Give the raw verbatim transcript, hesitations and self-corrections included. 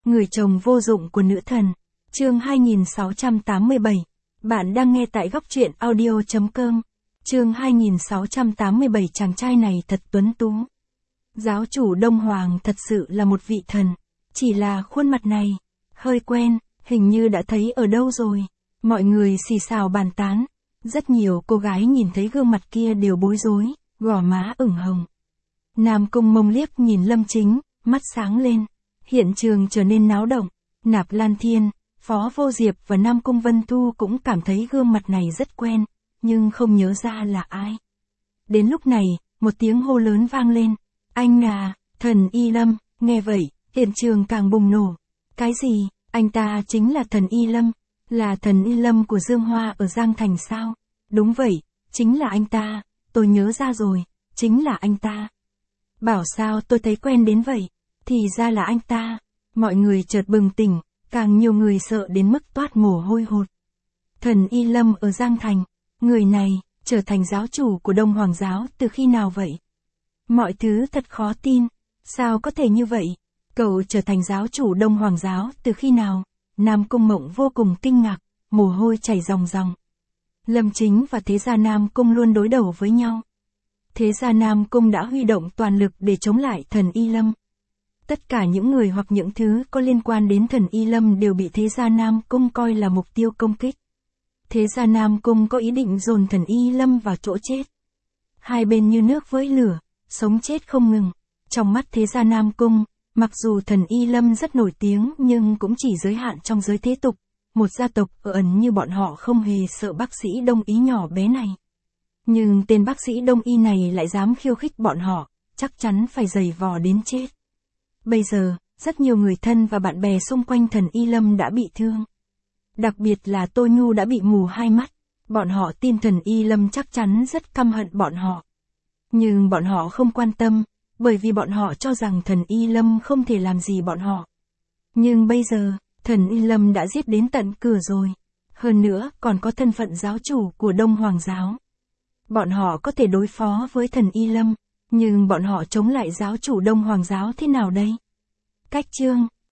Người chồng vô dụng của nữ thần. Chương hai nghìn sáu trăm tám mươi bảy. Bạn đang nghe tại góc truyện audio chấm com. Chương hai nghìn sáu trăm tám mươi bảy. Chàng trai này thật tuấn tú. Giáo chủ Đông Hoàng thật sự là một vị thần. Chỉ là khuôn mặt này, hơi quen, hình như đã thấy ở đâu rồi. Mọi người xì xào bàn tán. Rất nhiều cô gái nhìn thấy gương mặt kia đều bối rối, gò má ửng hồng. Nam Cung Mông liếc nhìn Lâm Chính, mắt sáng lên. Hiện trường trở nên náo động. Nạp Lan Thiên, Phó Vô Diệp và Nam Cung Vân Thu cũng cảm thấy gương mặt này rất quen, nhưng không nhớ ra là ai. Đến lúc này, một tiếng hô lớn vang lên. Anh à, thần Y Lâm. Nghe vậy, hiện trường càng bùng nổ. Cái gì, anh ta chính là thần Y Lâm? Là thần Y Lâm của Dương Hoa ở Giang Thành sao? Đúng vậy, chính là anh ta, tôi nhớ ra rồi, chính là anh ta. Bảo sao tôi thấy quen đến vậy? Thì ra là anh ta. Mọi người chợt bừng tỉnh, càng nhiều người sợ đến mức toát mồ hôi hột. Thần Y Lâm ở Giang Thành, người này, trở thành giáo chủ của Đông Hoàng giáo từ khi nào vậy? Mọi thứ thật khó tin, sao có thể như vậy? Cậu trở thành giáo chủ Đông Hoàng giáo từ khi nào? Nam Cung Mộng vô cùng kinh ngạc, mồ hôi chảy ròng ròng. Lâm Chính và Thế gia Nam Cung luôn đối đầu với nhau. Thế gia Nam Cung đã huy động toàn lực để chống lại thần Y Lâm. Tất cả những người hoặc những thứ có liên quan đến thần Y Lâm đều bị Thế gia Nam Cung coi là mục tiêu công kích. Thế gia Nam Cung có ý định dồn thần Y Lâm vào chỗ chết. Hai bên như nước với lửa, sống chết không ngừng. Trong mắt Thế gia Nam Cung, mặc dù thần Y Lâm rất nổi tiếng nhưng cũng chỉ giới hạn trong giới thế tục. Một gia tộc ở ẩn như bọn họ không hề sợ bác sĩ Đông Y nhỏ bé này. Nhưng tên bác sĩ Đông Y này lại dám khiêu khích bọn họ, chắc chắn phải giày vò đến chết. Bây giờ, rất nhiều người thân và bạn bè xung quanh thần Y Lâm đã bị thương. Đặc biệt là Tô Nhu đã bị mù hai mắt. Bọn họ tin thần Y Lâm chắc chắn rất căm hận bọn họ. Nhưng bọn họ không quan tâm, bởi vì bọn họ cho rằng thần Y Lâm không thể làm gì bọn họ. Nhưng bây giờ, thần Y Lâm đã giết đến tận cửa rồi. Hơn nữa còn có thân phận giáo chủ của Đông Hoàng giáo. Bọn họ có thể đối phó với thần Y Lâm, nhưng bọn họ chống lại giáo chủ Đông Hoàng giáo thế nào đây? Cách chương